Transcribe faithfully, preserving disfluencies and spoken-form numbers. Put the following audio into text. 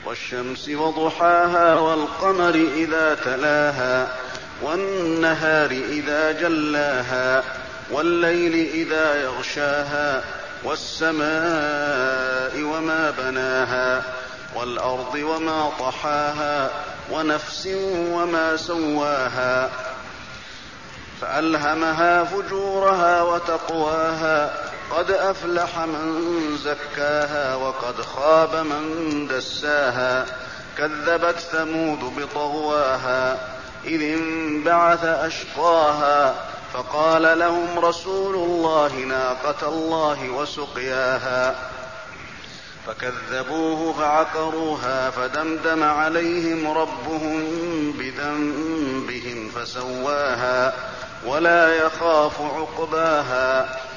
والشمس وضحاها والقمر إذا تلاها والنهار إذا جلاها والليل إذا يغشاها والسماء وما بناها والأرض وما طحاها ونفس وما سواها فألهمها فجورها وتقواها قد أفلح من زكاها وقد خاب من دساها كذبت ثمود بطغواها إذ انبعث أشقاها فقال لهم رسول الله ناقة الله وسقياها فكذبوه فعقروها فدمدم عليهم ربهم بذنبهم فسواها ولا يخاف عقباها